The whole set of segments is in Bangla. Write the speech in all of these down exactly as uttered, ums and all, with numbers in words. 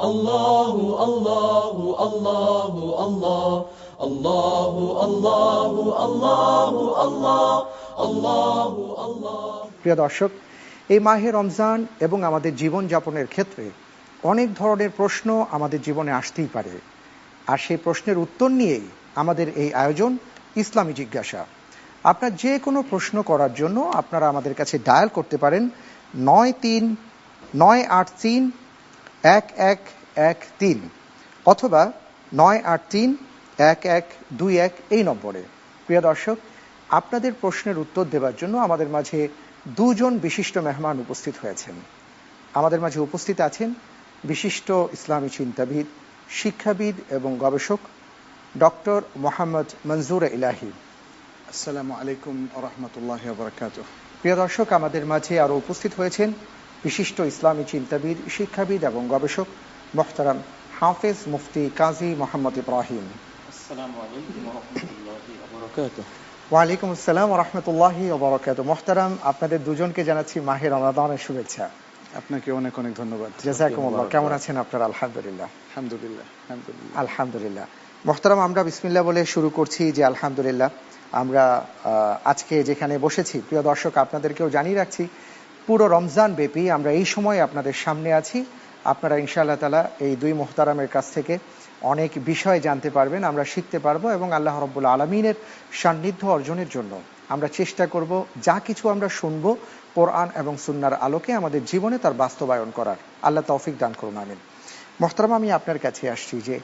আল্লাহু আল্লাহু আল্লাহু আল্লাহ আল্লাহু আল্লাহু আল্লাহু আল্লাহ আল্লাহু আল্লাহ। প্রিয় দর্শক, এই মাহে রমজান এবং আমাদের জীবন যাপনের ক্ষেত্রে অনেক ধরনের প্রশ্ন আমাদের জীবনে আসতেই পারে, আর সেই প্রশ্নের উত্তর নিয়েই আমাদের এই আয়োজন ইসলামী জিজ্ঞাসা। আপনার যে কোনো প্রশ্ন করার জন্য আপনারা আমাদের কাছে ডায়াল করতে পারেন নয় তিন নয় আট তিন এক এক এক তিন অথবা নয় আট তিন এক এক দুই এক এই নম্বরে। প্রিয় দর্শক, আপনাদের প্রশ্নের উত্তর দেওয়ার জন্য আমাদের মাঝে দুজন বিশিষ্ট মেহমান উপস্থিত হয়েছেন। আমাদের মাঝে উপস্থিত আছেন বিশিষ্ট ইসলামী চিন্তাবিদ, শিক্ষাবিদ এবং গবেষক ডক্টর মোহাম্মদ মনজুর ইলাহি। আসসালামু আলাইকুম ওয়া রাহমাতুল্লাহি ওয়া বারাকাতুহু। প্রিয় দর্শক, আমাদের মাঝে আরও উপস্থিত হয়েছেন বিশিষ্ট ইসলামী চিন্তাবিদ, শিক্ষাবিদ এবং গবেষক মোহতারাম হাফেজ মুফতি কাজী মোহাম্মদ ইব্রাহিম। আসসালামু আলাইকুম ওয়া রাহমাতুল্লাহি ওয়া বারাকাতুহু। ওয়ালাইকুম আসসালাম ওয়া রাহমাতুল্লাহি ওয়া বারাকাতুহু। মোহতারাম, আপনাদের দুজনকে জানাচ্ছি মাহে রমাদানের শুভেচ্ছা। আপনাকে অনেক অনেক ধন্যবাদ। জাযাকুমুল্লাহ। কেমন আছেন আপনারা? আলহামদুলিল্লাহ আলহামদুলিল্লাহ আলহামদুলিল্লাহ আলহামদুলিল্লাহ। মোহতারাম, আমরা বিসমিল্লাহ বলে শুরু করছি যে আলহামদুলিল্লাহ আমরা আজকে যেখানে বসেছি, প্রিয় দর্শক আপনাদেরকেও জানিয়ে রাখছি পুরো রমজান ব্যাপী আমরা এই সময় আপনাদের সামনে আছি। আপনারা ইনশাআল্লাহ তাআলা এই দুই মোহতারামের কাছ থেকে অনেক বিষয় জানতে পারবেন, আমরা শিখতে পারবো এবং আল্লাহ রাব্বুল আলামিনের সান্নিধ্য অর্জনের জন্য আমরা চেষ্টা করব যা কিছু আমরা শুনবো কোরআন এবং সুন্নাহর আলোকে আমাদের জীবনে তার বাস্তবায়ন করার। আল্লাহ তৌফিক দান করুন, আমিন। মোহতারাম, আমি আপনার কাছে আসছি যে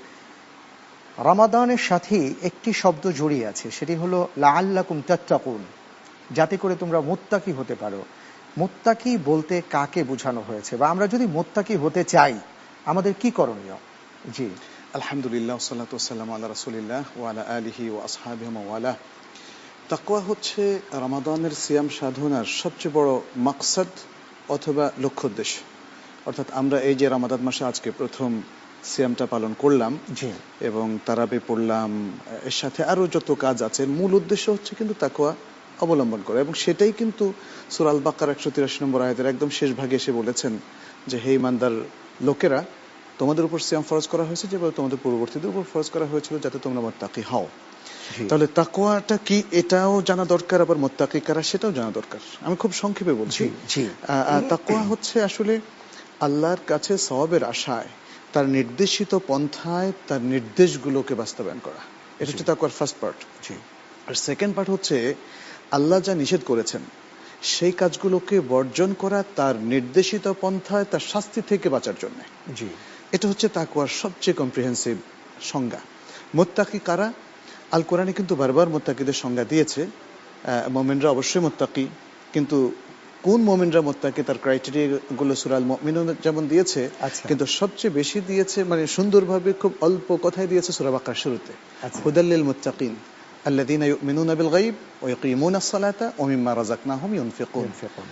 রমাদানের সাথে একটি শব্দ জড়িয়ে আছে, সেটি হলো লাআল্লাকুম তাত্তাকুন, যাতে করে তোমরা মুত্তাকি হতে পারো। মুত্তাকি বলতে কাকে বোঝানো হয়েছে, বা আমরা যদি মুত্তাকি হতে চাই আমাদের কি করণীয়? জি আলহামদুলিল্লাহ, ওয়াসসালাতু ওয়াসসালামু আলা রাসূলিল্লাহ ওয়া আলা আলিহি ওয়া আসহাবিহি ওয়া ওয়ালা। তাকওয়া হচ্ছে রমাদানের সিয়াম সাধনার সবচেয়ে বড় মাকসাদ অথবা লক্ষ্য উদ্দেশ্য। অর্থাৎ আমরা এই যে রমাদান মাসে আজকে প্রথম সিয়ামটা পালন করলাম এবং তারাবি পড়লাম, এর সাথে আরো যত কাজ আছে, মূল উদ্দেশ্য হচ্ছে কিন্তু তাকওয়া অবলম্বন করা। এবং সেটাই কিন্তু সূরা আল বাকারা একশো তিরাশি নম্বর আয়াতের একদম শেষ ভাগে এসে বলেছেন যে হে ঈমানদার লোকেরা, তোমাদের উপর সিয়াম ফরজ করা হয়েছে যেভাবে তোমাদের পূর্ববর্তীদের উপর ফরজ করা হয়েছিল, যাতে তোমরা মুত্তাকি হও। তাহলে তাকওয়াটা কি এটাও জানা দরকার, আবার মুত্তাকি কারা সেটাও জানা দরকার। আমি খুব সংক্ষেপে বলছি। তাকওয়া হচ্ছে আসলে আল্লাহর কাছে সওয়াবের আশায় তার নির্দেশিত পন্থায় তার নির্দেশগুলোকে বাস্তবায়ন করা। এটা হচ্ছে তাকওয়ার ফার্স্ট পার্ট। আর সেকেন্ড পার্ট হচ্ছে আল্লাহ যা নিষেধ করেছেন সেই কাজগুলোকে বর্জন করা, তার নির্দেশিত পন্থায় তার শাস্তি থেকে বাঁচার জন্য। জি, এটা হচ্ছে তাকওয়ার সবচেয়ে কম্প্রিহেন্সিভ সংজ্ঞা। মুত্তাকি কারা? আল কোরআনে কিন্তু বারবার মুত্তাকিদের সংজ্ঞা দিয়েছে। মুমিনরা অবশ্যই মুত্তাকি, কিন্তু কোন মুমিনরা মুত্তাকি তার ক্রাইটেরিয়া গুলো সূরা আল মুমিনুন যেমন দিয়েছে, কিন্তু সবচেয়ে বেশি দিয়েছে, মানে সুন্দরভাবে খুব অল্প কথায় দিয়েছে সূরা বাকারার শুরুতে, হুদাল লিল মুত্তাকিন আল্লাযীনা ইউমিনুনা বিল গায়ব ওয়া ইয়াকিমুনাস সালাতা ওয়া মিম্মা রাযাকনাহুম ইউনফিকুন,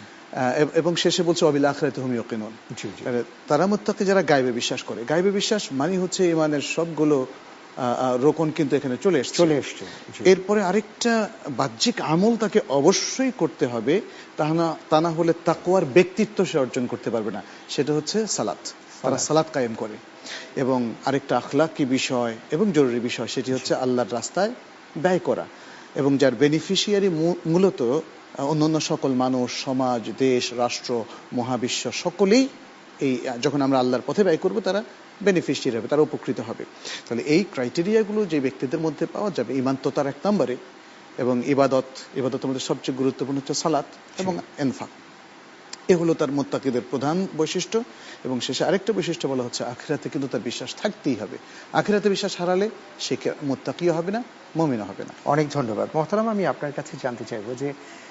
এবং শেষে বলছে ওয়া বিল আখিরাতি হুম ইউকিনুন। তারা মুত্তাকি যারা গায়বে বিশ্বাস করে। গায়বে বিশ্বাস মানে হচ্ছে ঈমানের সবগুলো রোকন কিন্তু এখানে চলে এসেছে চলে এসছে এরপরে আরেকটা বাহ্যিক আমল তাকে অবশ্যই করতে হবে, তা না হলে তাকওয়ার ব্যক্তিত্ব সে অর্জন করতে পারবে না। সেটা হচ্ছে সালাত। তারা সালাত কায়েম করে। এবং আরেকটা আখলাকি বিষয় এবং জরুরি বিষয়, সেটি হচ্ছে আল্লাহর রাস্তায় ব্যয় করা, এবং যার বেনিফিশিয়ারি মূলত অন্যান্য সকল মানুষ, সমাজ, দেশ, রাষ্ট্র, মহাবিশ্ব সকলেই এই যখন আমরা আল্লাহর পথে ব্যয় করব তারা বেনিফিশিয়ারি হবে, তারা উপকৃত হবে। তাহলে এই ক্রাইটেরিয়াগুলো যে ব্যক্তিদের মধ্যে পাওয়া যাবে, ঈমান তো তার এক নম্বরে, এবং ইবাদত ইবাদতের মধ্যে সবচেয়ে গুরুত্বপূর্ণ হচ্ছে সালাত এবং ইনফাক। এ হলো তার মুত্তাকিদের প্রধান বৈশিষ্ট্য। এবং শেষে আরেকটা বৈশিষ্ট্য বলা হচ্ছে আখিরাতে কিন্তু তার বিশ্বাস থাকতেই হবে। আখিরাতে বিশ্বাস হারালে সে মুত্তাকিও হবে না, মুমিনও হবে না। অনেক ধন্যবাদ। মোহতারাম, আমি আপনার কাছে জানতে চাইবো যে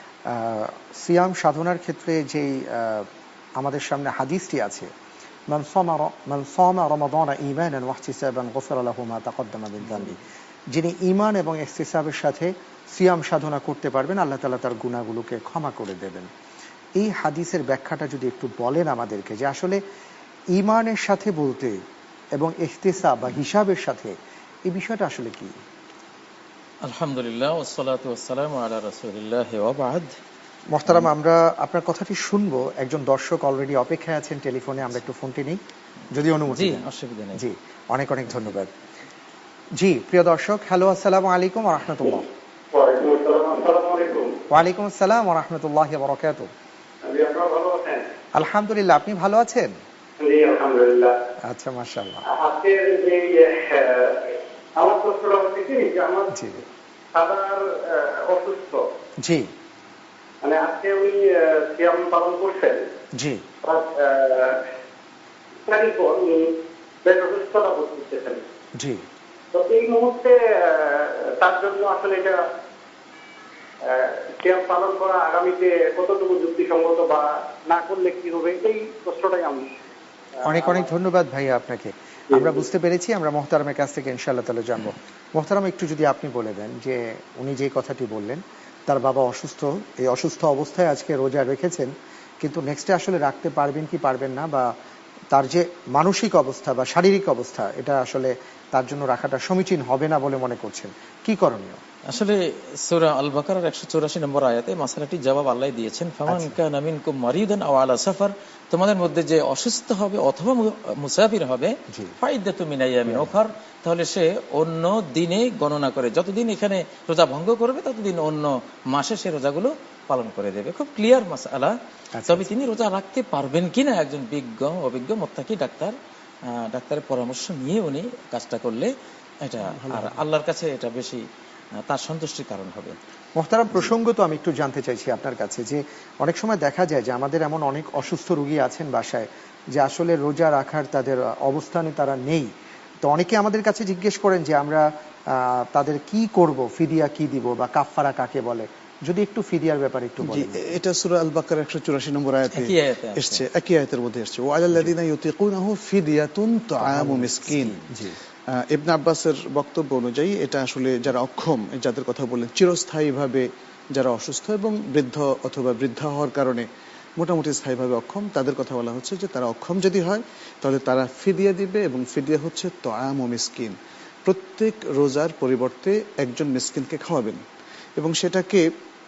সিয়াম সাধনার ক্ষেত্রে যেই আমাদের সামনে হাদিসটি আছে, মান সামা মান সামা রমাদান ঈমানান ওয়া ইহতিসাবান গফিরা লাহু মা তাকদ্দামা মিন যামবি, যিনি ঈমান এবং ইহতিসাবের সাথে সিয়াম সাধনা করতে পারবেন আল্লাহ তাআলা তার গুনাহগুলোকে ক্ষমা করে দেবেন। এই হাদিসের ব্যাখ্যাটা যদি একটু বলেন আমাদেরকে, যে আসলে ঈমানের সাথে বলতে এবং ইহতিসাব বা হিসাবের সাথে এই বিষয়টা আসলে কি? আলহামদুলিল্লাহ, ওয়াসসালাতু ওয়াসসালামু আলা রাসূলিল্লাহ ওয়া বা'দ। মোহতারাম, আমরা আপনার কথাটি শুনবো। একজন দর্শক অলরেডি অপেক্ষায় আছেন টেলিফোনে, আমরা একটু ফোনটি নিই যদি অনুমতি জি দেন। অসুবিধা নেই। জি, অনেক অনেক ধন্যবাদ। জি প্রিয় দর্শক, হ্যালো, আসসালামু আলাইকুম ওয়া রাহমাতুল্লাহ। ওয়ালাইকুম আসসালাম ওয়া রাহমাতুল্লাহি ওয়া বারাকাতুহু। আলহামদুলিল্লাহ, আপনি ভালো আছেন? জি আলহামদুলিল্লাহ। আচ্ছা, মাশাআল্লাহ। আজকের যে আমার প্রশ্নটা হচ্ছে কি যে আমার জি ফাদার অসুস্থ। জি মানে আজকে উনি সিয়াম পালন করছেন। জি পর উনি বেশ অসুস্থতা বোধ করতেছেন। জি তো এই মুহূর্তে তার জন্য আসলে এটা সিয়াম পালন করা আগামীতে কতটুকু যুক্তিসঙ্গত বা না করলে কি হবে, এই প্রশ্নটাই আমি। অনেক অনেক ধন্যবাদ ভাইয়া আপনাকে। আমরা বুঝতে পেরেছি, আমরা মোহতারামের কাছ থেকে ইনশাআল্লাহ তাআলা জানবো। মোহতারাম, একটু যদি আপনি বলে দেন যে উনি যে কথাটি বললেন, তার বাবা অসুস্থ, এই অসুস্থ অবস্থায় আজকে রোজা রেখেছেন, কিন্তু নেক্সটে আসলে রাখতে পারবেন কি পারবেন না, বা তার যে মানসিক অবস্থা বা শারীরিক অবস্থা, এটা আসলে তার জন্য রাখাটা সমীচীন হবে না বলে মনে করছেন, কি করণীয়? আসলে সূরা আল বাকারার একশো চৌরাশি নম্বর আয়াতে মাসালাটির জবাব আল্লাহ দিয়েছেন, ফামান কানা মিনকুম মারিদান আও আলা সাফার, তোমাদের মধ্যে যে অসুস্থ হবে অথবা মুসাফির হবে, ফাইদাতু মিন আইয়ামিন উখর, তাহলে সে অন্য দিনে গণনা করে, যতদিন এখানে রোজা ভঙ্গ করবে ততদিন অন্য মাসে সে রোজাগুলো পালন করে দেবে। খুব ক্লিয়ার মাসআলা। তবে তিনি রোজা রাখতে পারবেন কিনা একজন বিজ্ঞ অভিজ্ঞ মুত্তাকি ডাক্তার ডাক্তারের পরামর্শ নিয়ে উনি কাজটা করলে এটা আর আল্লাহর কাছে এটা বেশি তার সন্তুষ্টির কারণ হবে। মোহতারাম, প্রসঙ্গ তো আমি একটু জানতে চাইছি আপনার কাছে যে অনেক সময় দেখা যায় যে আমাদের এমন অনেক অসুস্থ রোগী আছেন বাসায় যে আসলে রোজা রাখার তাদের অবস্থানে তারা নেই। তো অনেকে আমাদের কাছে জিজ্ঞেস করেন যে আমরা তাদের কি করব, ফিদিয়া কি দিব বা কাফফারা কাকে বলে, যদি একটু ফিদিয়ার ব্যাপারে একটু বলেন। এটা সূরা আল বাকারা একশো চুরাশি নম্বর আয়াতে এসেছে, একই আয়াতের মধ্যে এসেছে, ওয়া আলাল্লাযিনা ইউতিকুনাহু ফিদিয়াতুন তুআমু মিসকিন। জি, ইবনে আব্বাসের বক্তব্য অনুযায়ী এটা আসলে যারা অক্ষম, যাদের কথা বললেন, চিরস্থায়ীভাবে যারা অসুস্থ এবং বৃদ্ধ অথবা বৃদ্ধা হওয়ার কারণে মোটামুটি স্থায়ীভাবে অক্ষম, তাদের কথা বলা হচ্ছে যে তারা অক্ষম যদি হয় তাহলে তারা ফিদিয়া দিবে, এবং ফিদিয়া হচ্ছে তুআমু মিসকিন, প্রত্যেক রোজার পরিবর্তে একজন মিসকিনকে খাওয়াবেন। এবং সেটাকে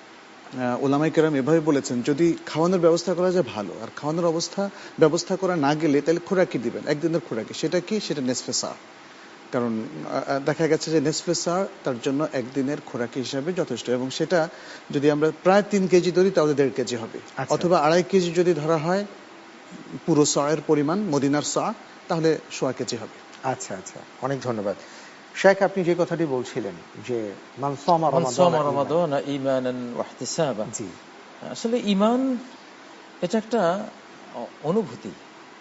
ওলামায়ে কেরাম এভাবে বলেছেন, যদি খাওয়ানোর ব্যবস্থা করা যায় ভালো, আর খাওয়ানোর অবস্থা ব্যবস্থা করা না গেলে তাহলে খোরাকি দিবেন, একদিনের খোরাকি। সেটা কি? সেটা নেসফে সা। কারণ দেখা গেছে যে নেসফে সা তার জন্য একদিনের খোরাকি হিসাবে যথেষ্ট, এবং সেটা যদি আমরা প্রায় তিন কেজি ধরি তাহলে দেড় কেজি হবে, অথবা আড়াই কেজি যদি ধরা হয় পুরো সায়ের পরিমাণ মদিনার সা, তাহলে সোয়া কেজি হবে। আচ্ছা আচ্ছা, অনেক ধন্যবাদ। শেখ, আপনি যে কথাটি বলছিলেন যে মান সামা রমাদান ঈমানান ওয়া ইহতিসাবা, জি, আসলে ঈমান এটা একটা অনুভূতি,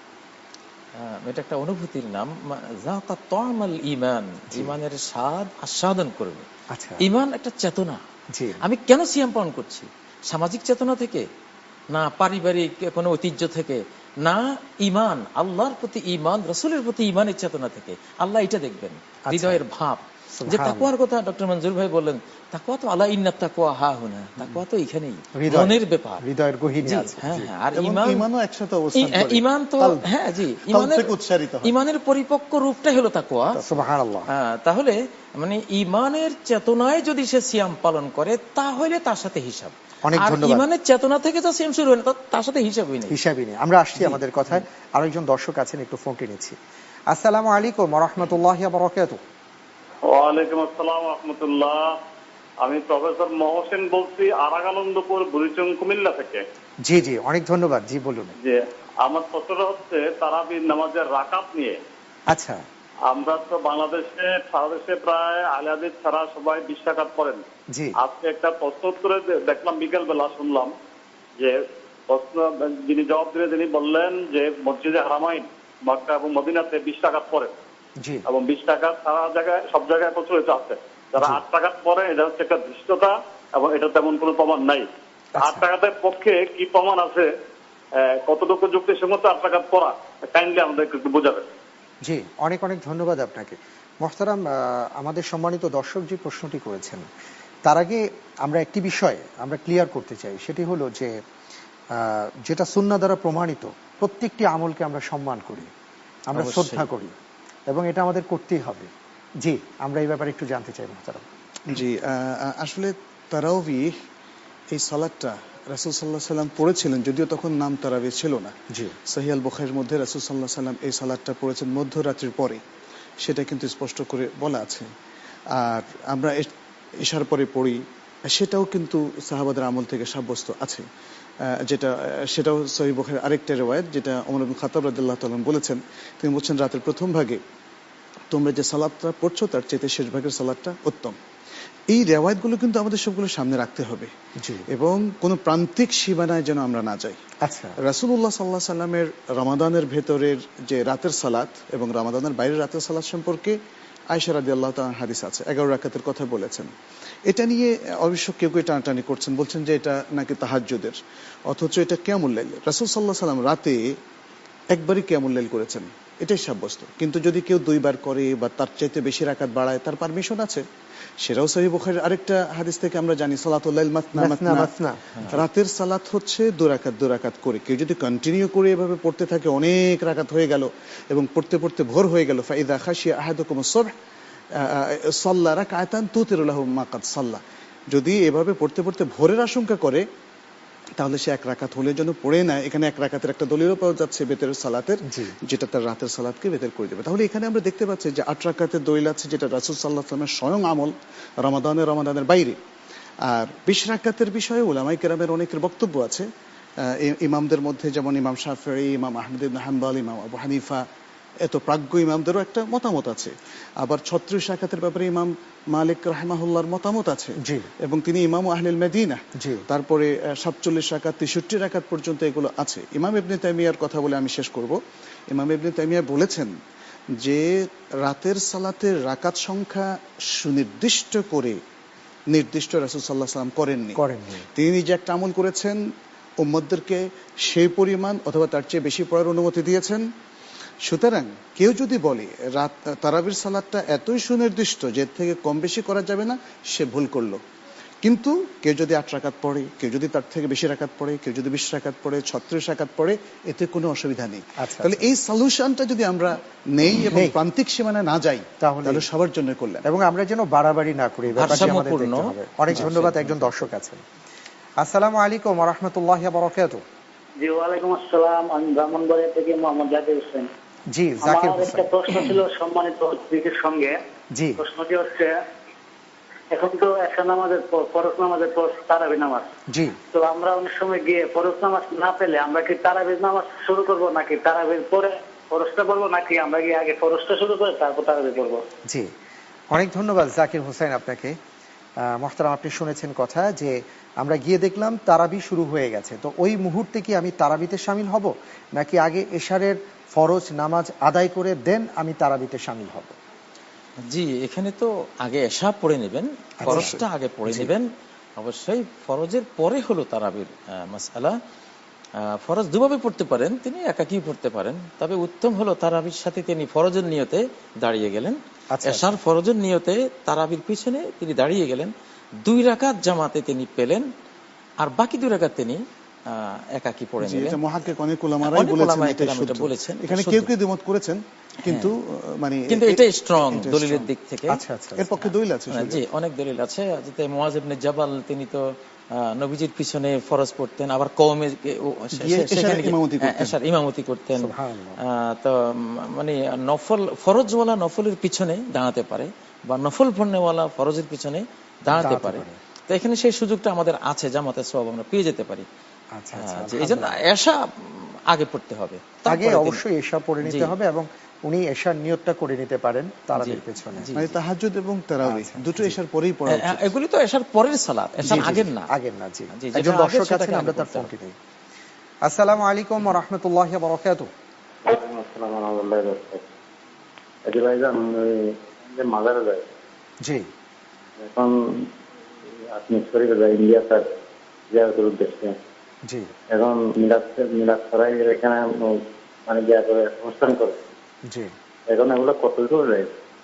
এটা একটা অনুভূতির নাম। যাকা তা'মাল ঈমান, ঈমানের স্বাদ আস্বাদন করবে। আচ্ছা, ঈমান একটা চেতনা। জি, আমি কেন সিয়াম পালন করছি? সামাজিক চেতনা থেকে না, পারিবারিক কোনো ঐতিহ্য থেকে না, ঈমান, আল্লাহর প্রতি ঈমান, রাসূলের প্রতি ঈমানের চেতনা থেকে। আল্লাহ এটা দেখবেন, হৃদয়ের ভাব। যে তাকওয়ার কথা ডক্টর মনজুর ভাই বললেন, তাকওয়া তো আলা ইন্নাত তাকওয়া হা হুনা, তাকওয়া তো এখানেই মনের ব্যাপার, হৃদয়ের গহীনে আছে। হ্যাঁ হ্যাঁ, আর ঈমান, ঈমানও একসাথে অবস্থান করে। ঈমান তো হ্যাঁ জি, ঈমানের ঈমানের পরিপক্ক রূপটাই হলো তাকওয়া। সুবহানাল্লাহ। হ্যাঁ, তাহলে মানে ঈমানের চেতনায় যদি সে সিয়াম পালন করে তাহলে তার সাথে হিসাব। অনেক ধন্যবাদ। ঈমানের চেতনা থেকে তো সিয়াম শুরু হয় না, তার সাথে হিসাবই নেই, হিসাবই নেই। আমরা আসছি আমাদের কথায়, আরেকজন দর্শক আছেন, একটু ফোনটি নিচ্ছি। আসসালামু আলাইকুম ওয়া রাহমাতুল্লাহি ওয়া বারাকাতুহু। ওয়ালাইকুম আসসালাম ওয়া রাহমাতুল্লাহ। আমি প্রফেসর মহসিন বলছি আরাগানন্দপুর, বুড়িচং, কুমিল্লা থেকে। জি জি, অনেক ধন্যবাদ। জি বলুন। জি, আমার প্রশ্নটা হচ্ছে তারাবির নামাজের রাকাত নিয়ে। আচ্ছা, আমরা তো বাংলাদেশে সারা দেশে প্রায় আহলে হাদিস ছাড়া সবাই বিশ রাকাত পড়েন। জি, আজকে একটা প্রশ্ন উত্তরে দেখলাম, বিকেল বেলা শুনলাম যে প্রশ্ন যিনি জবাব দিলেন তিনি বললেন যে মসজিদে হারামাইন মক্কা এবং মদিনাতে বিশ রাকাত পড়েন, এবং বিশ টাকা সারা জায়গায় সব জায়গায় প্রচলিত আছে। যারা আট টাকা পরে, এটা হচ্ছে একটা ধৃষ্টতা, এবং এটা তেমন কোনো প্রমাণ নাই। আট টাকাতের পক্ষে কি প্রমাণ আছে, কতটুকু যুক্তিসঙ্গত আট টাকা পড়া, কাইন্ডলি আমাদের একটু বোঝাবেন। জি, অনেক অনেক ধন্যবাদ আপনাকে। মোহতারাম, আমাদের সম্মানিত দর্শক যে প্রশ্নটি করেছেন, তার আগে আমরা একটি বিষয় আমরা ক্লিয়ার করতে চাই, সেটি হলো যে যেটা সুন্নাহ দ্বারা প্রমাণিত, প্রত্যেকটি আমলকে আমরা সম্মান করি, আমরা শ্রদ্ধা করি, এবং এটা আমাদের করতেই হবে। জি, আমরা এই ব্যাপারে একটু জানতে চাই মোহতারাম। জি, আসলে তারাউই এই সালাতটা রাসূল সাল্লাল্লাহু আলাইহি সাল্লাম পড়েছিলেন, যদিও তখন নাম তারাবি ছিল না। জি, সহিহ আল বুখারীর মধ্যে রাসূল সাল্লাল্লাহু আলাইহি সাল্লাম এই সালাতটা পড়েছেন মধ্যরাত্রির পরে, সেটা কিন্তু স্পষ্ট করে বলা আছে। আর আমরা ইশার পরে পড়ি, সেটাও কিন্তু সাহাবাদের আমল থেকে সাব্যস্ত আছে, যেটা সেটাও সহিহ বুখারীর আরেকটা রিওয়ায়াত, যেটা ওমর ইবনে খাত্তাব রাদিয়াল্লাহু তাআলা বলেছেন। তিনি বলছেন, রাতের প্রথম ভাগে তোমরা যে সালাতটা পড়ছো তার চাইতে শেষ ভাগের সালাতটা উত্তম। এই রিওয়ায়াতগুলো কিন্তু আমাদের সবগুলো সামনে রাখতে হবে এবং কোনো প্রান্তিক সীমানায় যেন আমরা না যাই। আচ্ছা, রাসূলুল্লাহ সাল্লাল্লাহু আলাইহি সাল্লামের রমাদানের ভেতরের যে রাতের সালাত এবং রমাদানের বাইরের রাতের সালাত সম্পর্কে আয়েশা রাদিয়াল্লাহু তাআলা হাদিস আছে, এগারো রাকাতের কথা বলেছেন। এটা নিয়ে অবশ্য কেউ কেউ টানাটানি করছেন, বলছেন যে এটা নাকি তাহাজ্জুদের, অথচ এটা কিয়ামুল লাইল। রাসূল সাল্লাল্লাহু আলাইহি সাল্লাম রাতে একবারই কিয়ামুল লাইল করেছেন, এটাই সাব্যস্ত। কিন্তু যদি কেউ দুইবার করে বা তার চাইতে বেশি রাকাত বাড়ায়, তার পারমিশন আছে। সেটাও সহিহ বুখারীর আরেকটা হাদিস থেকে আমরা জানি, সালাতুল লাইল মাসনা মাসনা, রাতের সালাত হচ্ছে দুই রাকাত দুই রাকাত করে। কেউ যদি কন্টিনিউ করে এভাবে পড়তে থাকে, অনেক রাকাত হয়ে গেল এবং পড়তে পড়তে ভোর হয়ে গেল, ফাইদা খাশিয়া আহাদুকুম আস-সুবহ সাল্লা রাকাতান তুতিরু লাহু মা কাদ সাল্লা, যদি এভাবে পড়তে পড়তে ভোরের আশঙ্কা করে, তাহলে সে এক রাকাত হলে যেন পড়ে না। এখানে এক রাকাতের একটা দলিলও পাওয়া যাচ্ছে বেতের সালাতের, যেটা তার রাতের সালাতকে বেতের করে দেবে। তাহলে এখানে আমরা দেখতে পাচ্ছি যে আট রাকাতের দলিল আছে, যেটা রাসূল সাল্লাল্লাহু আলাইহি ওয়াসাল্লামের স্বয়ং আমল রমাদানে রমাদানের বাইরে। আর বিশ রাকাতের বিষয়ে উলামায়ে কেরামের অনেকের বক্তব্য আছে। ইমামদের মধ্যে যেমন ইমাম শাফিঈ, ইমাম আহমদ ইবনে হাম্বল, ইমাম আবু হানিফা, এত প্রাজ্ঞ ইমামদেরও একটা মতামত আছে। আবার ছত্রিশ রাকাতের ব্যাপারে ইমাম মালিক রাহিমাহুল্লাহর মতামত আছে, এবং তিনি ইমাম আহলুল মদিনা। তারপরে সাতচল্লিশ রাকাত, তেষট্টি রাকাত পর্যন্ত এগুলো আছে। ইমাম ইবনে তাইমিয়ার কথা বলে আমি শেষ করব। ইমাম ইবনে তাইমিয়া বলেছেন যে রাতের সালাতের রাকাত সংখ্যা সুনির্দিষ্ট করে নির্দিষ্ট রাসূল সাল্লাল্লাহু আলাইহি সাল্লাম করেননি। তিনি নিজে একটা আমল করেছেন, উম্মতদেরকে সেই পরিমাণ অথবা তার চেয়ে বেশি পড়ার অনুমতি দিয়েছেন। সুতরাং কেউ যদি বলে রাত তারাবির সালাতটা এতই সুনির্দিষ্ট যে এর থেকে কম বেশি করা যাবে না, সে ভুল করলো। কিন্তু কেউ যদি আট রাকাত পড়ে, কেউ যদি তার থেকে বেশি রাকাত পড়ে, কেউ যদি বিশ রাকাত পড়ে, ছত্রিশ রাকাত পড়ে, এতে কোনো অসুবিধা নেই। তাহলে এই সলিউশনটা যদি আমরা নেই এবং প্রান্তিক সীমানায় না যাই, তাহলে সবার জন্য করলেন, এবং আমরা যেন বাড়াবাড়ি না করি। অনেক ধন্যবাদ। একজন দর্শক আছেন। আসসালামু আলাইকুম ওয়া রাহমাতুল্লাহি ওয়া বারাকাতুহু। জি, ওয়ালাইকুম আসসালাম। আমি ব্রাহ্মণবাড়িয়া থেকে মোহাম্মদ জাকির হোসেন। জি, জাকির হোসেন। একটা প্রশ্ন ছিল সম্মানিত অতিথির সঙ্গে। জি, প্রশ্নটি হচ্ছে, এখন তো এশা নামাজের পর, ফরজ নামাজের পর তারাবি নামাজ। জি, তো আমরা অনেক সময় গিয়ে ফরজ নামাজ না পেলে আমরা কি তারাবি নামাজ শুরু করব, নাকি তারাবির পরে ফরজটা পড়বো, নাকি আমরা গিয়ে আগে ফরজটা শুরু করে তারপর তারাবি পড়বো? জি, অনেক ধন্যবাদ জাকির হোসেন আপনাকে। মোহতারাম, আপনি শুনেছেন কথা যে আমরা গিয়ে দেখলাম তারাবি শুরু হয়ে গেছে, তো ওই মুহূর্তে কি আমি তারাবিতে শামিল হব, নাকি আগে এশারের ফরজ নামাজ আদায় করে দেন আমি তারাবিতে শামিল হব? জি, এখানে তো আগে এশা পড়ে নেবেন, ফরজটা আগে পড়ে নেবেন। অবশ্যই ফরজের পরে হলো তারাবির মাসআলা। ফরজ দুভাবে পড়তে পারেন, তিনি একাকী পড়তে পারেন, তবে উত্তম হলো তারাবির সাথে তিনি ফরজের নিয়তে দাঁড়িয়ে গেলেন। এশার ফরজের নিয়তে তারাবির পিছনে তিনি দাঁড়িয়ে গেলেন, দুই রাকাত জামাতে তিনি পেলেন, আর বাকি দুই রাকাত তিনি একাকী পড়ে নিলেন। এটা মুহাক্কিক অনেক উলামারাই বলেছেন, এখানে কেউ কেউ দ্বিমত করেছেন, কিন্তু মানে কিন্তু এটা স্ট্রং দলিলের দিক থেকে। আচ্ছা আচ্ছা, এর পক্ষে দলিল আছে? জি, অনেক দলিল আছে। যেতে মুআয ইবনে জাবাল, তিনি তো নবীজির পিছনে ফরজ পড়তেন, আবার কওমে সেখানে এশার ইমামতি করতেন। তো মানে নফল ফরজওয়ালা নফলের পিছনে দাঁড়াতে পারে, বা নফল পড়নেওয়ালা ফরজের পিছনে দাঁড়াতে পারে। তো এখানে সেই সুযোগটা আমাদের আছে, জামাতের সওয়াব আমরা পেয়ে যেতে পারি। আচ্ছা আচ্ছা, এই জন্য এশা আগে পড়তে হবে, আগে অবশ্যই এশা পড়ে নিতে হবে, এবং উনি এশার নিয়তটা করে নিতে পারেন তারাবির পেছনে। মানে তাহাজ্জুদ এবং তারাবি দুটো এশার পরেই পড়া উচিত। এগুলি তো এশার পরের সালাত, এশার আগের না। আগের না। জি, একজন দর্শক আছেন, আমরা তার ফোনটি নেই। আসসালামু আলাইকুম ওয়া রাহমাতুল্লাহি ওয়া বারাকাতুহু। ওয়ালাইকুম আসসালাম ওয়া রাহমাতুল্লাহি ওয়া বারাকাতুহু। আজি ভাইজান, যে মাজারে যায়, জি, এখন আপনি শরীরে যায় ইন্ডিয়া স্যার জিয়ারতের উদ্দেশ্যে, জি, এখন মিলাদ মিলাদ সরাই এখানে মানে গিয়া করে অনুষ্ঠান করে, জি, এখন এগুলো কত দূর যায়?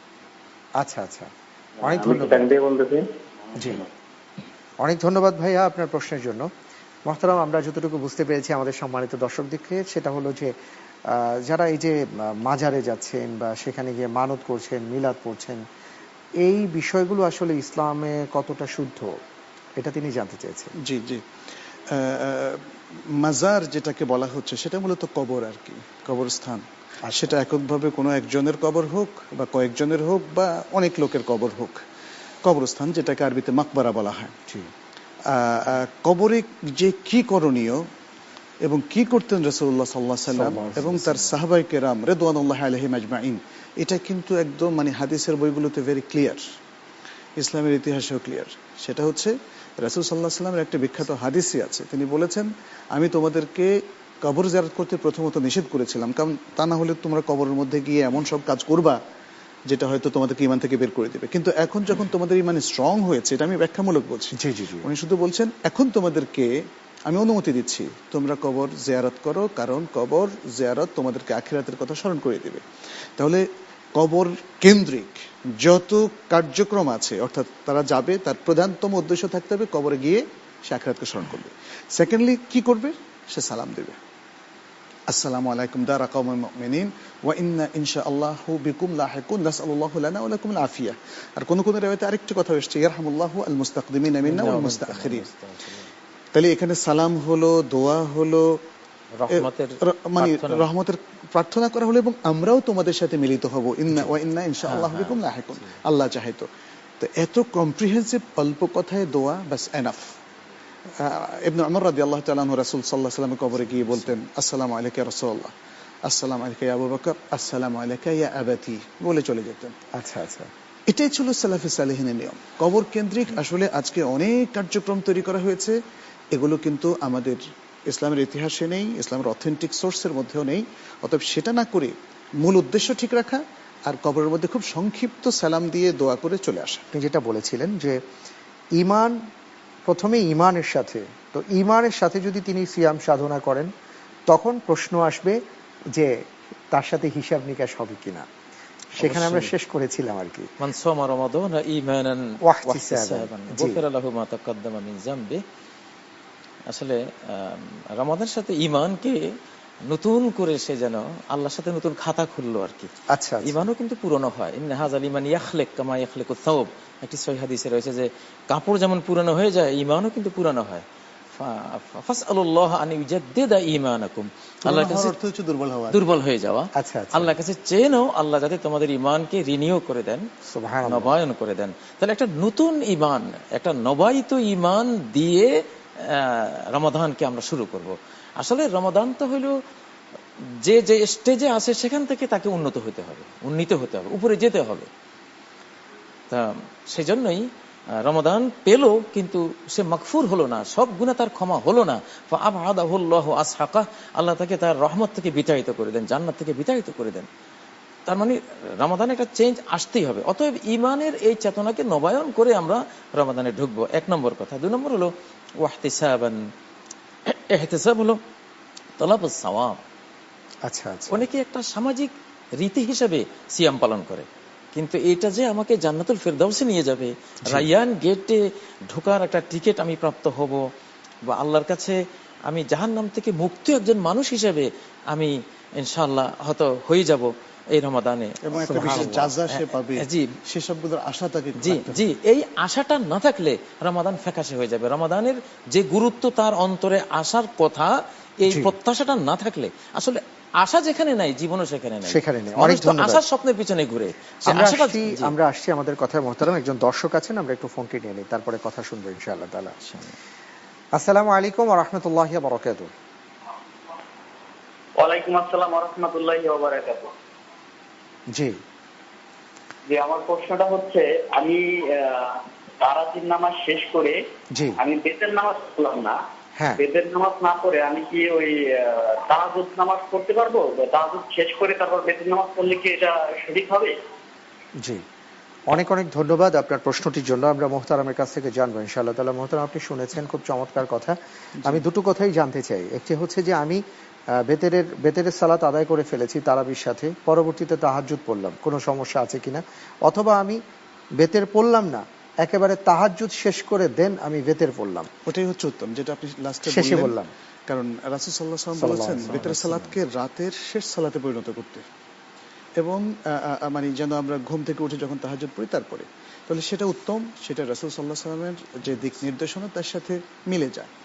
আচ্ছা আচ্ছা, অনেক ধন্যবাদ। বলতেছি, জি, অনেক ধন্যবাদ ভাইয়া আপনার প্রশ্নের জন্য। মোহতারাম, আমরা যতটুকু বুঝতে পেরেছি আমাদের সম্মানিত দর্শক দিকে, সেটা হলো যে যারা এই যে মাজারে যাচ্ছেন বা সেখানে গিয়ে মানত করছেন, মিলাদ পড়ছেন, এই বিষয়গুলো আসলে ইসলামে কতটা শুদ্ধ, এটা তিনি জানতে চেয়েছেন। জি জি, মাজার যেটাকে বলা হচ্ছে সেটা মূলত কবর আর কি, কবরস্থান। আর সেটা এককভাবে কোনো একজনের কবর হোক বা কয়েকজনের হোক বা অনেক লোকের কবর হোক, কবরস্থান যেটাকে আরবিতে মাকবারা বলা হয়। কবরে যে কি করণীয় এবং কি করতেন রাসূলুল্লাহ সাল্লাল্লাহু আলাইহি ওয়াসাল্লাম এবং তার সাহাবায়ে কেরাম রিদওয়ানুল্লাহি আলাইহিম আজমাইন, এটা কিন্তু একদম মানে হাদিসের বইগুলোতে ভেরি ক্লিয়ার, ইসলামের ইতিহাসেও ক্লিয়ার। সেটা হচ্ছে রাসূল সাল্লাল্লাহু আলাইহি ওয়াসাল্লামের একটা বিখ্যাত হাদিসই আছে, তিনি বলেছেন আমি তোমাদেরকে কবর জিয়ারত করতে প্রথমত নিষেধ করেছিলাম, কারণ তা না হলে তোমরা কবরের মধ্যে গিয়ে এমন সব কাজ করবা যেটা হয়তো তোমাদেরকে ঈমান থেকে বের করে দেবে। কিন্তু এখন যখন তোমাদের ঈমান স্ট্রং হয়েছে, এটা আমি ব্যাখ্যামূলক বলছি, জি জি জি উনি শুধু বলছেন এখন তোমাদেরকে আমি অনুমতি দিচ্ছি তোমরা কবর জিয়ারত করো, কারণ কবর জিয়ারত তোমাদেরকে আখিরাতের কথা স্মরণ করে দেবে। তাহলে কবর কেন্দ্রিক যত কার্যক্রম আছে, অর্থাৎ তারা যাবে তার প্রধানতম উদ্দেশ্য থাকতে হবে কবরে গিয়ে সে আখিরাতকে স্মরণ করবে। সেকেন্ডলি কি করবে, সে সালাম দেবে, আসসালামু আলাইকুম দারা কওমিল মুমিনিন ওয়া ইন্না ইনশাআল্লাহু বিকুম লাহিকুন নাসআলুল্লাহু লানা ওয়া লাকুমুল আফিয়া। আর কোন কোন riwayate আরেকটি কথা এসেছে ইয়ারহামুল্লাহু আল মুস্তাকদিমিনা মিন্না ওয়াল মুস্তাখিরিন। তাহলে এখানে সালাম হলো, দোয়া হলো, রহমতের মানে রহমতের প্রার্থনা করা হলো এবং আমরাও তোমাদের সাথে মিলিত হব, ইন্না ওয়া ইন্না ইনশাআল্লাহু বিকুম লাহিকুন, আল্লাহ চাহে তো। তো এত কম্প্রিহেন্সিভ অল্প কথায় দোয়া বাস এনাফ। ইবনে উমর রাদিয়াল্লাহু তাআলা আনহু রাসূল সাল্লাল্লাহু আলাইহি ওয়াসাল্লামের কবরে গিয়ে বলতেন আসসালামু আলাইকা ইয়া রাসূলুল্লাহ, আসসালামু আলাইকা ইয়া আবু বকর, আসসালামু আলাইকা ইয়া আবাতি বলে চলে যেতেন। আচ্ছা আচ্ছা, এটাই ছিল সালাফে সালেহিনের নিয়ম। কবর কেন্দ্রিক আসলে আজকে অনেক কার্যক্রম তৈরি করা হয়েছে, এগুলো কিন্তু আমাদের ইসলামের ইতিহাসে নেই, ইসলামের অথেন্টিক সোর্সের মধ্যেও নেই। অতএব সেটা না করে মূল উদ্দেশ্য ঠিক রাখা আর কবরের মধ্যে খুব সংক্ষিপ্ত সালাম দিয়ে দোয়া করে চলে আসা। আপনি যেটা বলেছিলেন যে ঈমান, প্রথমে ঈমানের সাথে, তো ঈমানের সাথে যদি তিনি সিয়াম সাধনা করেন তখন প্রশ্ন আসবে যে তার সাথে হিসাব নিকাশ হবে কিনা। সেখানে আমরা শেষ করেছিলাম আর কি, মান সামা রমাদান ঈমানান ওয়া ইহতিসাবান গুফিরা লাহু মা তাকাদ্দামা মিন যামবি। আসলে রমাদানের সাথে ঈমানকে নতুন করে সে যেন আল্লাহর সাথে নতুন খাতা খুললো আর কি। আচ্ছা, ঈমানও কিন্তু পুরনো হয়, ইন্না হাযাল ঈমান ইয়াখলিক কামা ইয়াখলিকুত সাওব, একটি সহিহ হাদিসে রয়েছে যে কাপড় যেমন পুরনো হয়ে যায় ঈমানও কিন্তু পুরনো হয়। ফাসআলুল্লাহ আন ইউজাদ্দিদা ঈমানাকুম, আল্লাহর কাছে দুর্বল হওয়া, দুর্বল হয়ে যাওয়া, আচ্ছা আল্লাহর কাছে চেয়ে নাও আল্লাহ যাতে তোমাদের ঈমানকে রিনিউ করে দেন, সুবহানাল্লাহ, নবায়ন করে দেন। তাহলে একটা নতুন ঈমান, একটা নবায়িত ঈমান দিয়ে রমাদানকে আমরা শুরু করব। আসলে রমাদান তো হইল যে যে স্টেজে আছে সেখান থেকে তাকে উন্নত হতে হবে, উন্নীত হতে হবে, উপরে যেতে হবে। তা সেই জন্যই রমাদান পেল কিন্তু সে মাগফুর হলো না, সব গুনাহ তার ক্ষমা হলো না। ফাআবআদাহুল্লাহু আসহাকা, আল্লাহ তাকে তার রহমত থেকে বিতাড়িত করে দেন, জান্নাত থেকে বিতাড়িত করে দেন। তার মানে রমাদানে একটা চেঞ্জ আসতেই হবে। অতএব ঈমানের এই চেতনাকে নবায়ন করে আমরা রমাদানে ঢুকবো, এক নম্বর কথা। দুই নম্বর হলো ওয়াহতিসাবান, ইহতিসাব হলো তলাবুস সাওয়াব। আচ্ছা আচ্ছা, অনেকে একটা সামাজিক রীতি হিসেবে সিয়াম পালন করে, কিন্তু এটা যে আমাকে জান্নাতুল ফেরদাউসে নিয়ে যাবে, রায়ান গেটে ঢোকার একটা টিকিট আমি প্রাপ্ত হব, বা আল্লাহর কাছে আমি জাহান্নাম থেকে মুক্ত একজন মানুষ হিসেবে আমি ইনশাআল্লাহ হয়তো হয়ে যাব এই রমাদানে, এবং একটা বিশেষ জাযা সে পাবে, জি সেসবগুলোর আশা থাকে। জি জি এই আশাটা না থাকলে রমাদান ফ্যাকাশে হয়ে যাবে। রমাদানের যে গুরুত্ব তার অন্তরে আসার কথা, এই প্রত্যাশাটা না থাকলে, আসলে আশা যেখানে নাই জীবনও সেখানে নাই, সেখানে নেই। অনেক ধন্যবাদ। আশার স্বপ্নের পিছনে ঘুরে আমরা আসছি আমাদের কথায় মোহতারাম একজন দর্শক আছেন, আমরা একটু ফোনটি নিয়ে নিই, তারপরে কথা শুনবো ইনশাআল্লাহ তাআলা। আসসালামু আলাইকুম ওয়া রাহমাতুল্লাহি ওয়া বারাকাতুহু। ওয়া আলাইকুম আসসালাম ওয়া রাহমাতুল্লাহি ওয়া বারাকাতুহু। জি যে আমার প্রশ্নটা হচ্ছে, আমি তারাবির নামাজ শেষ করে আমি বেতের নামাজ পড়লাম না, বেতের নামাজ না পড়ে আমি কি ওই তাহাজ্জুদ নামাজ পড়তে পারবো? তাহাজ্জুদ শেষ করে তারপর বেতের নামাজ পড়লে কি এটা সঠিক হবে? জি, অনেক অনেক ধন্যবাদ আপনার প্রশ্নটির জন্য। আমরা মোহতারামের কাছ থেকে জানবো ইনশাআল্লাহ তাআলা। মোহতারাম, আপনি শুনেছেন খুব চমৎকার কথা। আমি দুটো কথাই জানতে চাই। একটি হচ্ছে যে আমি বেতেরের বেতেরের সালাত আদায় করে ফেলেছি তারাবির সাথে, পরবর্তীতে তাহাজ্জুদ পড়লাম, কোনো সমস্যা আছে কিনা? অথবা আমি বেতের পড়লাম না, একেবারে তাহাজ্জুদ শেষ করে দেন আমি বেতের পড়লাম, ওটাই হচ্ছে উত্তম, যেটা আপনি লাস্টে শেষে বললাম। কারণ রাসূল সাল্লাল্লাহু আলাইহি ওয়াসাল্লাম বলেছেন বেতের সালাতকে রাতের শেষ সালাতে পরিণত করতে, এবং মানে যেন আমরা ঘুম থেকে উঠে যখন তাহাজ্জুদ পড়ি তারপরে, তাহলে সেটা উত্তম, সেটা রাসূল সাল্লাল্লাহু আলাইহি ওয়াসাল্লামের যে দিক নির্দেশনা তার সাথে মিলে যায়।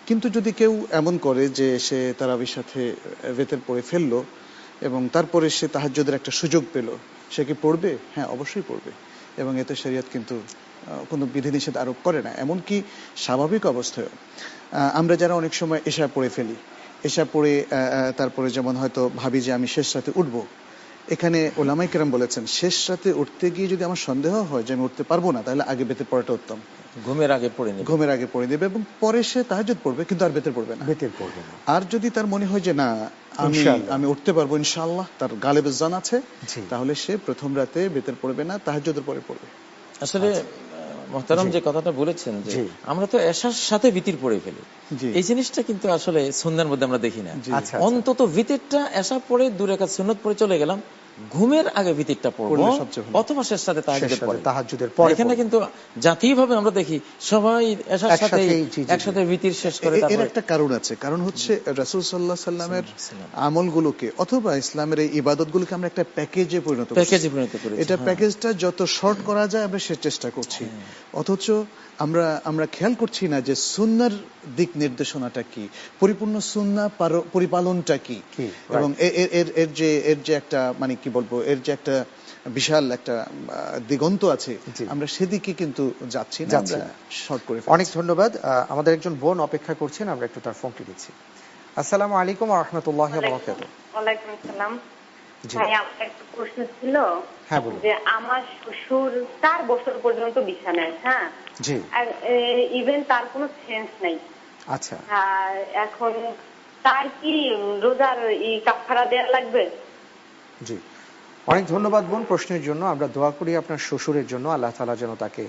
কিন্তু যদি কেউ এমন করে যে সে তারাবির সাথে বেতের পড়ে ফেললো এবং তারপরে সে তাহাজ্জুদের একটা সুযোগ পেল, সে কি পড়বে? হ্যাঁ, অবশ্যই পড়বে। এবং এতে শরীয়ত কিন্তু কোনো বিধিনিষেধ আরোপ করে না। এমনকি স্বাভাবিক অবস্থায় আমরা যারা অনেক সময় এশা পড়ে ফেলি, এশা পড়ে তারপরে যেমন হয়তো ভাবি যে আমি শেষ রাতে উঠবো, এখানে ওলামায়ে কেরাম বলেছেন শেষ রাতে উঠতে গিয়ে যদি আমার সন্দেহ হয় যে আমি উঠতে পারবো না, তাহলে আগে বেতের পড়াটা উত্তম। ঘুমের আগে পড়ে নেবে, ঘুমের আগে পড়ে দেবে এবং পরে সে তাহাজ্জুদ পড়বে, কিন্তু আর বেতের পড়বে না, বেতের পড়বে না। আর যদি তার মনে হয় যে না আমি আমি উঠতে পারবো ইনশাআল্লাহ, তার গালেবে জান আছে, তাহলে সে প্রথম রাতে বেতের পড়বে না, তাহাজ্জুদের পরে পড়বে। আসলে মোহতারাম যে কথাটা বলেছেন যে আমরা তো এশার সাথে ভিতির পড়ে ফেলি, এই জিনিসটা কিন্তু আসলে সুন্নাহর মধ্যে আমরা দেখি না। অন্তত ভিতিরটা এশা পড়ে দুই রাকাত সুন্নাত পড়ে চলে গেলাম, ঘুমের আগে ভিতিরটা পড়বো অথবা শেষ রাতে তাহাজ্জুদের পরে। এখানে কিন্তু জাতীয়ভাবে আমরা দেখি সবাই এশার সাথে একসাথে ভিতির শেষ করে। এর একটা কারণ আছে, কারণ হচ্ছে রাসূল সাল্লাল্লাহু আলাইহি সাল্লামের আমলগুলোকে অথবা ইসলামের এই ইবাদতগুলোকে আমরা একটা প্যাকেজে পরিণত করেছি। প্যাকেজে পরিণত করেছি। এটা প্যাকেজটা যত শর্ট করা যায় আমরা সে চেষ্টা করছি, অথচ আমরা আমরা খেয়াল করছি না যে সুন্নাহর দিক নির্দেশনাটা কি, পরিপূর্ণ সুন্নাহ পরিপালনটা কি, এবং এর এর যে এর যে একটা মানে কি বলবো এর যে একটা বিশাল একটা দিগন্ত আছে, আমরা সেদিকে কিন্তু যাচ্ছি না, আমরা শর্ট করে ফেলছি। অনেক ধন্যবাদ। আমাদের একজন বোন অপেক্ষা করছেন, আমরা একটু তার ফোনটি দিচ্ছি। আসসালামু আলাইকুম ওয়া রাহমাতুল্লাহি ওয়া বারাকাতুহু। ওয়ালাইকুম আসসালাম। ভাই আমার একটা প্রশ্ন ছিল যে আমার শ্বশুর চার বছর পর্যন্ত বিছানায়, হ্যাঁ, জি, আর ইভেন তার কোনো সেন্স নাই। আচ্ছা, এখন তার কি রোজার ই কাফারা দেয়া লাগবে? জি, অনেক ধন্যবাদ বোন প্রশ্নের জন্য। আমরা দোয়া করি আপনার শ্বশুরের জন্য, আল্লাহ তাআলা যেন তাকে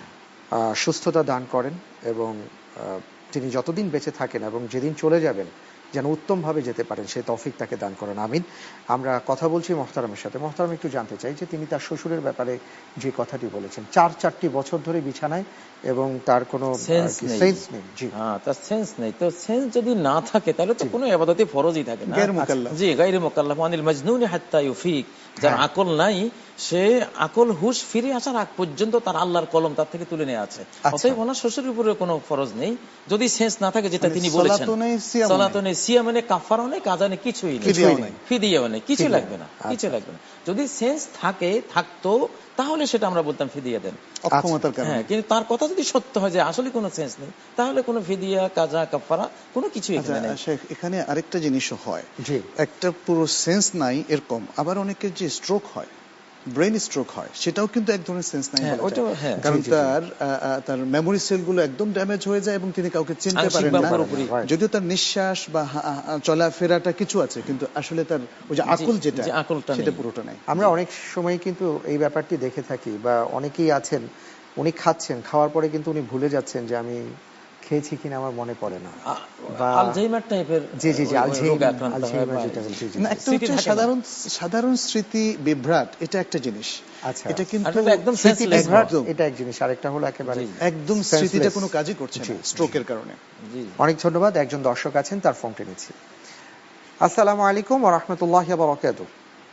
সুস্থতা দান করেন এবং তিনি যতদিন বেঁচে থাকেন এবং যেদিন চলে যাবেন যেন উত্তম ভাবে যেতে পারেন, সেই তৌফিক তাকে দান করেন, আমিন। আমরা কথা বলছি মোহতারামের সাথে। মোহতারাম একটু জানতে চাই যে তিনি তার শ্বশুরের ব্যাপারে যে কথাটি বলেছেন, চার চারটি বছর ধরে বিছানায় এবং তার কোনো সেন্স নেই। জি, হ্যাঁ, তার সেন্স নেই। তো সেন্স যদি না থাকে তাহলে তো কোনো ইবাদতই ফরজই থাকে না। জি, গায়রে মুকাল্লাফ আনিল মাজনুনি হাত্তা ইউফিক। যার আকল নাই সে আকল হুশ ফিরে আসার আগ পর্যন্ত তার আল্লাহর কলম তার থেকে তুলে নেওয়া আছে। অতএব ওনার শ্বশুরের উপরে কোনো ফরজ নেই যদি সেন্স না থাকে, যেটা তিনি বলেছেন সালাতও নেই, সিয়াম নেই, কাফারাও নেই, কাজা নেই, কিছুই নেই, ফিদিয়াও নেই, কিছু লাগবে না, কিছু লাগবে না। যদি সেন্স থাকে থাকতো তাহলে সেটা আমরা বলতাম ফিদিয়া দেন, অক্ষমতার কারণে। হ্যাঁ, কিন্তু তার কথা যদি সত্য হয় যে আসলে কোনো সেন্স নেই, তাহলে কোনো ফিদিয়া, কাজা, কাফারা কোনো কিছু এখানে নেই। এখানে আরেকটা জিনিসও হয়, একটা পুরো সেন্স নাই এরকম, আবার অনেকের যে স্ট্রোক হয়, ব্রেন স্ট্রোক হয়, সেটাও কিন্তু এক ধরনের সেন্স নাই, কারণ তার তার মেমোরি সেলগুলো একদম ড্যামেজ হয়ে যায় এবং তিনি কাউকে চিনতে পারেন না, যদিও তার নিঃশ্বাস বা চলাফেরাটা কিছু আছে, কিন্তু আসলে তার ওই যে আকল যেটা সেটা পুরোটা নাই। আমরা অনেক সময় কিন্তু এই ব্যাপারটি দেখে থাকি, বা অনেকেই আছেন উনি খাচ্ছেন, খাওয়ার পরে কিন্তু উনি ভুলে যাচ্ছেন যে আমি খেয়েছি কিনা আমার মনে পড়ে না, বা আলঝেইমার টাইপের। জি জি জি, আলঝেইমার যেটা বলছি। একটা হচ্ছে সাধারণ সাধারণ স্মৃতি বিভ্রাট, এটা একটা জিনিস। আচ্ছা, এটা কিন্তু একদম স্মৃতি বিভ্রাট, এটা এক জিনিস। আরেকটা হলো একেবারে একদম স্মৃতিটা কোনো কাজই করছে না স্ট্রোকের কারণে। অনেক ধন্যবাদ। একজন দর্শক আছেন, তার ফোনটি নিচ্ছি। আসসালামু আলাইকুম ওয়া রাহমাতুল্লাহি ওয়া বারাকাতুহু।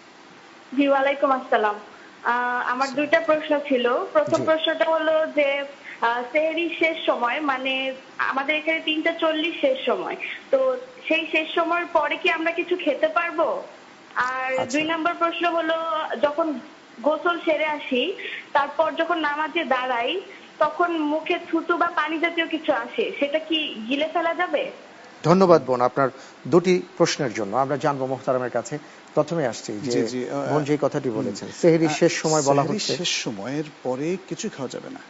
জি, ওয়ালাইকুম আসসালাম। আমার দুইটা প্রশ্ন ছিল। প্রথম প্রশ্নটা হলো যে সেহরি শেষ সময়, মানে আমাদের এখানে তিনটা চল্লিশ শেষ সময়, তো সেই শেষ সময়ের পরে কি আমরা কিছু খেতে পারবো? আর দুই নম্বর প্রশ্ন হলো, যখন গোসল সেরে আসি তারপর যখন নামাজে দাঁড়াই তখন মুখে থুতু বা পানি জাতীয় কিছু আসে, সেটা কি গিলে ফেলা যাবে? ধন্যবাদ বোন আপনার দুটি প্রশ্নের জন্য। আমরা জানবো মোহতারামের কাছে। প্রথমে আসছি যে বোন যে কথাটি বলেছেন সেহরির শেষ সময় বলা হচ্ছে, শেষ সময়ের পরে কিছু খাওয়া যাবে না।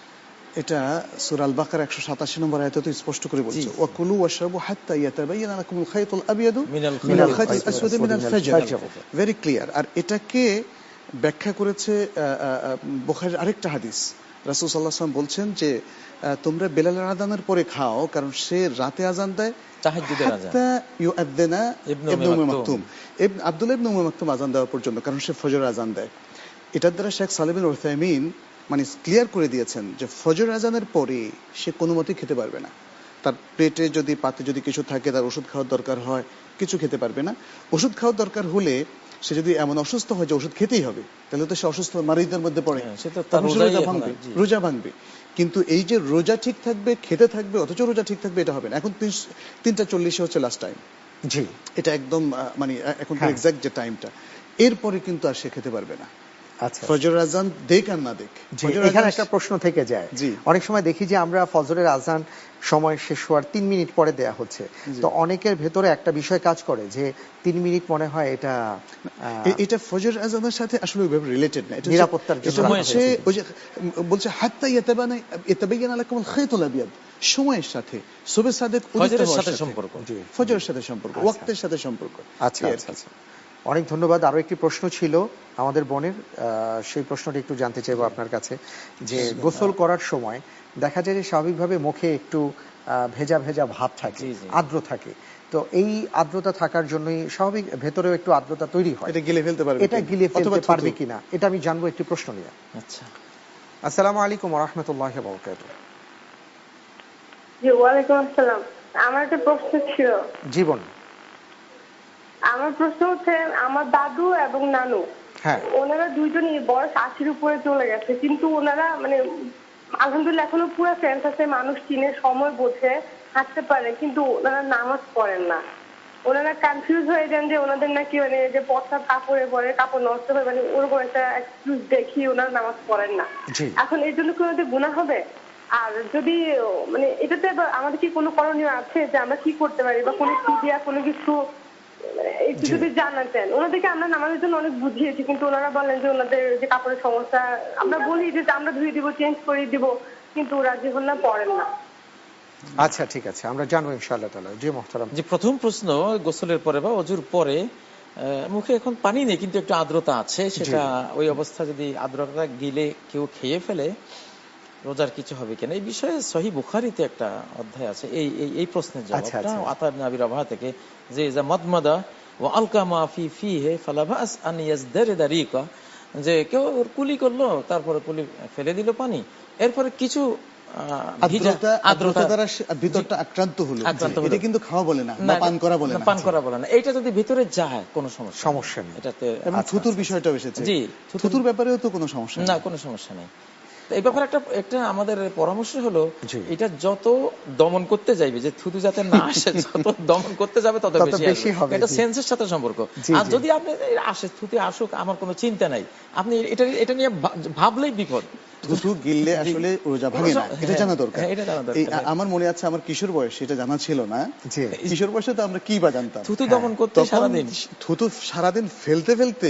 এটা সূরা আল বাকারা একশো সাতাশি নম্বর আয়াতে তো স্পষ্ট করে বলছে, ওয়াকুলু ওয়াশরাবু হাত্তা ইয়াতাবায়ানা লাকুমুল খায়তুল আবিয়াদু মিনাল খায়তিল আসওয়াদি মিনাল ফাজর। Very clear. আর এটাকে ব্যাখ্যা করেছে বুখারীর আরেকটা হাদিস। রাসূল সাল্লাল্লাহু আলাইহি ওয়াসাল্লাম বলছেন যে তোমরা বেলালের আযানের পরে খাও, কারণ সে রাতে আযান দেয়, তাহাজ্জুদের আযান, হাত্তা ইউআদ্দিনা ইবনু উম্মে মাকতুম, ইবনে আব্দুল্লাহ ইবনে উম্মে মাকতুম আযান দেওয়া পর্যন্ত, কারণ সে ফজরের আযান দেয়। এটার দ্বারা শেখ সালেহ বিন উসাইমিন মানে ক্লিয়ার করে দিয়েছেন যে ফজর আযানের পরে সে কোনো মতেই খেতে পারবে না। তার পেটে যদি পাতে যদি কিছু থাকে, তার ওষুধ খাওয়ার দরকার হয়, কিছু খেতে পারবে না। ওষুধ খাওয়ার দরকার হলে সে যদি এমন অসুস্থ হয় যে ওষুধ খেতেই হবে, তাহলে তো সে অসুস্থ মারিদের মধ্যে পড়ে, রোজা ভাঙবে রোজা ভাঙবে কিন্তু এই যে রোজা ঠিক থাকবে, খেতে থাকবে, অথচ রোজা ঠিক থাকবে, এটা হবে না। এখন তিনটা চল্লিশে হচ্ছে লাস্ট টাইম, জি এটা একদম মানে এখন তো এক্সাক্ট যে টাইমটা, এরপরে কিন্তু আর সে খেতে পারবে না। ফজরের আজান দেখ আর না দেখ, এখানে একটা প্রশ্ন থেকে যায়। অনেক সময় দেখি যে আমরা ফজরের আজান সময় শেষ হওয়ার তিন মিনিট পরে দেয়া হচ্ছে, তো অনেকের ভেতরে একটা বিষয় কাজ করে যে তিন মিনিট মনে হয় এটা এটা ফজর আজানের সাথে আসলে ওইভাবে রিলেটেড না, এটা নিরাপত্তার জন্য ওই যে বলছে হাত্তা ইয়াতাবানা ইয়াতাবায়ানা লাকুমুল খায়তুল আবিয়াদ, সময়ের সাথে সুবহ সাদেক ফজরের সাথে সম্পর্ক, ফজরের সাথে সম্পর্ক, ওয়াক্তের সাথে সম্পর্ক। আচ্ছা আচ্ছা, অনেক ধন্যবাদ। আরো একটি প্রশ্ন ছিল আমাদের বোনের, সেই প্রশ্নটি একটু জানতে চাইবো আপনার কাছে, যে গোসল করার সময় দেখা যায় যে স্বাভাবিকভাবে মুখে একটু ভেজা ভেজা ভাব থাকে, আর্দ্র থাকে, তো এই আর্দ্রতা থাকার জন্যই স্বাভাবিক ভেতরেও একটু আর্দ্রতা তৈরি হয়, এটা গিলে ফেলতে পারবে, এটা গিলে ফেলতে পারবে কিনা এটা আমি জানবো একটি প্রশ্ন নিয়ে। আচ্ছা, আসসালামু আলাইকুম ওয়া রাহমাতুল্লাহি ওয়া বারাকাতুহু। জি ওয়া আলাইকুম আসসালাম। আমার একটা প্রশ্ন ছিল। জীবন আমার প্রশ্ন হচ্ছে, আমার দাদু এবং নানু, হ্যাঁ ওনারা দুইজনই বয়স আশির উপরে চলে গেছে, কিন্তু ওনারা মানে আলহামদুলিল্লাহ এখনো পুরো সেন্স আছে, মানুষ চিনে, সময় বোঝে, হাঁটতে পারে, কিন্তু ওনারা নামাজ পড়েন না। ওনারা কনফিউজ হয়ে যান যে ওনাদের নাকি মানে যে পথা কাপড়ে পরে কাপড় নষ্ট হয়ে, মানে ওরকম একটা এক্সকিউজ দেখি ওনারা নামাজ পড়েন না। এখন এই জন্য কি ওনাদের গুনাহ হবে? আর যদি মানে এটাতে আমাদের কি কোনো করণীয় আছে যে আমরা কি করতে পারি, বা কোনো ফিদিয়া কোনো কিছু একটু যদি জানাতেন। ওনাদেরকে আমরা নামাজের জন্য অনেক বুঝিয়েছি, কিন্তু ওনারা বলেন যে ওনাদের যে কাপড়ের সমস্যা, আমরা বলি যে আমরা ধুয়ে দিব, চেঞ্জ করে দিব, কিন্তু রাজি হন না, পড়েন না। আচ্ছা ঠিক আছে, আমরা জানবো ইনশাআল্লাহ তাআলা। জি মুহতারাম। যে প্রথম প্রশ্ন, গোসলের পরে বা অজুর পরে মুখে এখন পানি নেই কিন্তু একটু আর্দ্রতা আছে, সেটা ওই অবস্থা যদি আর্দ্রতা গিলে কেউ খেয়ে ফেলে রোজার কিছু হবে কিনা, এই বিষয়ে সহিহ বুখারীতে একটা অধ্যায় আছে এই এই প্রশ্নের জবাবটা আতা ইবনে আবি রাবাহ থেকে, যে ইজা মাদমাদা ওয়া আলকা মা ফি ফিহি ফালা বাস আন ইয়াজদারিদা রিকা, যে কেউ কুলি করলো তারপরে কুলি ফেলে দিল পানি, এরপরে কিছু আর্দ্রতা দ্বারা ভিতরটা আক্রান্ত হলো, এটা কিন্তু খাওয়া বলে না, না পান করা বলে না, পান করা বলে না। এইটা যদি ভিতরে যায় কোনো সমস্যা সমস্যা নেই এটাতে। এবং থুতুর বিষয়টাও এসেছে, জি থুতুর ব্যাপারেও তো কোনো সমস্যা না, কোনো সমস্যা নেই। এই ব্যাপারে একটা একটা আমাদের পরামর্শ হলো, এটা যত দমন করতে যাইবে, যে থুতু যাতে না আসে, যত দমন করতে যাবে তত বেশি হবে, এটা সেন্সের সাথে সম্পর্ক। আর যদি আপনি আসে থুতু আসুক, আমার কোনো চিন্তা নাই, আপনি এটা এটা নিয়ে ভাবলেই বিপদ। থুতু গিললে আসলে রোজা ভাঙে না, এটা জানা দরকার। আমার মনে আছে আমার কিশোর বয়স, এটা জানা ছিল না। কিশোর বয়সে তো আমরা কি বা জানতাম, থুতু দমন করতে সারাদিন, থুতু সারাদিন ফেলতে ফেলতে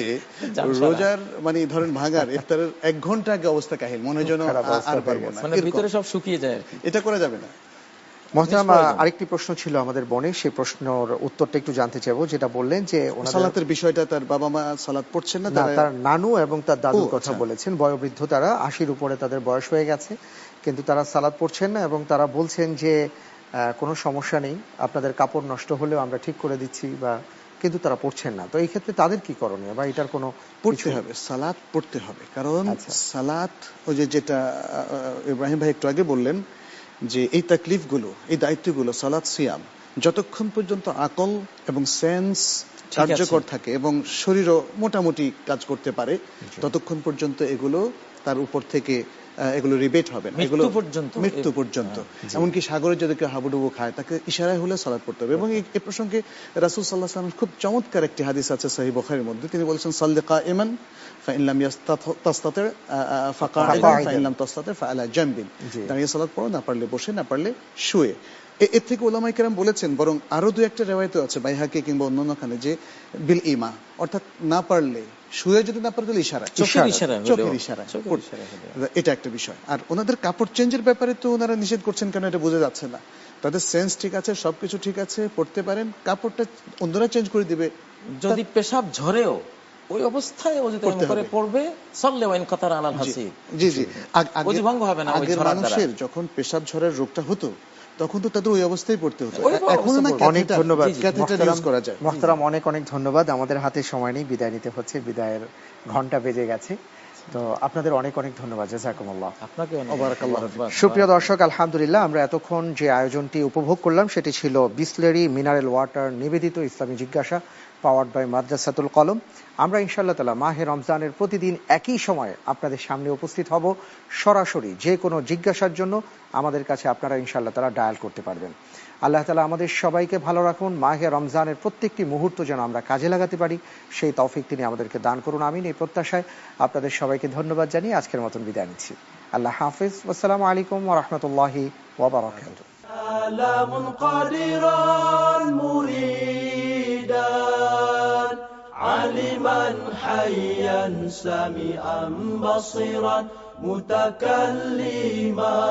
রোজার মানে ধরেন ভাঙার ইফতারের এক ঘন্টা আগে অবস্থা কাহিল, মনে হয় যেন আর পারবো না, মানে ভিতরে সব শুকিয়ে যায়, এটা করা যাবে না। মুহতারাম, আরেকটি প্রশ্ন ছিল আমাদের বোনের, সেই প্রশ্নের উত্তরটা একটু জানতে চাইবো, যেটা বললেন যে সালাতের বিষয়টা, তার বাবা মা সালাত পড়ছেন না, তার নানু এবং তার দাদুর কথা বলেছেন, বয়োবৃদ্ধ, তারা আশির উপরে তাদের বয়স হয়ে গেছে, কিন্তু তারা সালাত পড়ছেন না, এবং তারা বলছেন যে কোনো সমস্যা নেই, আপনাদের কাপড় নষ্ট হলেও আমরা ঠিক করে দিচ্ছি, বা কিন্তু তারা পড়ছেন না। তো এই ক্ষেত্রে তাদের কি করণীয়, বা এটার কোনো? পড়তে হবে, সালাত পড়তে হবে, কারণ সালাত ওই যে যেটা ইব্রাহিম ভাই একটু আগে বললেন, যে এই তাকলিফ গুলো, এই দায়িত্বগুলো, সালাত সিয়াম, যতক্ষণ পর্যন্ত আকল এবং সেন্স কার্যকর থাকে এবং শরীরও মোটামুটি কাজ করতে পারে, ততক্ষণ পর্যন্ত এগুলো তার উপর থেকে এগুলো রিবেট হবে না, এগুলো মৃত্যু পর্যন্ত। এমনকি সাগরে যদি কেউ হাবুডুবু খায়, তাকে ইশারায় হলে সালাত পড়তে হবে। এবং এই প্রসঙ্গে রাসূল সাল্লাল্লাহু আলাইহি ওয়াসাল্লাম খুব চমৎকার একটি হাদিস আছে সহিহ বুখারীর মধ্যে, তিনি বলেছেন সাল্লি কাইমান ফাইন লাম তাস্তাতি ফাকাইদান ফাইন লাম তাস্তাতি ফাআলা জামবিন, দাঁড়িয়ে সালাত পড়ো, না পারলে বসে, না পারলে শুয়ে। এর থেকে উলামায়ে কেরাম বলেছেন, বরং আরো দুই একটা রিওয়ায়াত আছে বাইহাকি কিংবা অন্যান্য খানে, যে বিল ইমা, অর্থাৎ না পারলে শুয়ে, যদি না পারে তাহলে ইশারা, চোখের ইশারা, চোখের ইশারা, এটা একটা বিষয়। আর ওনাদের কাপড় চেঞ্জের ব্যাপারে তো ওনারা নিষেধ করছেন কেন, এটা বোঝা যাচ্ছে না। তাদের সেন্স ঠিক আছে, সবকিছু ঠিক আছে, পড়তে পারেন, কাপড়টা অন্যরা চেঞ্জ করে দিবে। যদি পেশাব ঝরেও ওই অবস্থায় করে পড়বে, সাল্লে ওয়াইন কাতার আলাল হাসি। জি জি, ওযু ভঙ্গ হবে না। আগের মানুষের যখন পেশাব ঝরার রোগটা হতো, তখন তো তাদের ওই অবস্থায় পড়তে হতো। অনেক ধন্যবাদ মুহতারাম, অনেক অনেক ধন্যবাদ। আমাদের হাতে সময় নেই, বিদায় নিতে হচ্ছে, বিদায়ের ঘন্টা বেজে গেছে। তো আপনাদের অনেক অনেক ধন্যবাদ, জাযাকুমুল্লাহ। আপনাকে সুপ্রিয় দর্শক, আলহামদুলিল্লাহ আমরা এতক্ষণ যে আয়োজনটি উপভোগ করলাম সেটি ছিল বিসলেরি মিনারেল ওয়াটার নিবেদিত ইসলামী জিজ্ঞাসা পাওয়ার্ড বাই মাদ্রাসাতুল কলম। আমরা ইনশাআল্লাহ তাআলা মাহে রমজানের প্রতিদিন একই সময়ে আপনাদের সামনে উপস্থিত হব সরাসরি। যে কোনো জিজ্ঞাসার জন্য আমাদের কাছে আপনারা ইনশাআল্লাহ তাআলা ডায়াল করতে পারবেন। আল্লাহ তাআলা আমাদের সবাইকে ভালো রাখুন। মাহে রমজানের প্রত্যেকটি মুহূর্ত যেন আমরা কাজে লাগাতে পারি, সেই তৌফিক তিনি আমাদেরকে দান করুন, আমিন। এই প্রত্যাশায় আপনাদের সবাইকে ধন্যবাদ জানিয়ে আজকের মতন বিদায় নিচ্ছি। আল্লাহ হাফেজ। আসসালামু আলাইকুম ওয়া রাহমাতুল্লাহি ওয়া বারাকাতুহু। عالما حيا سميعا بصيرا متكلما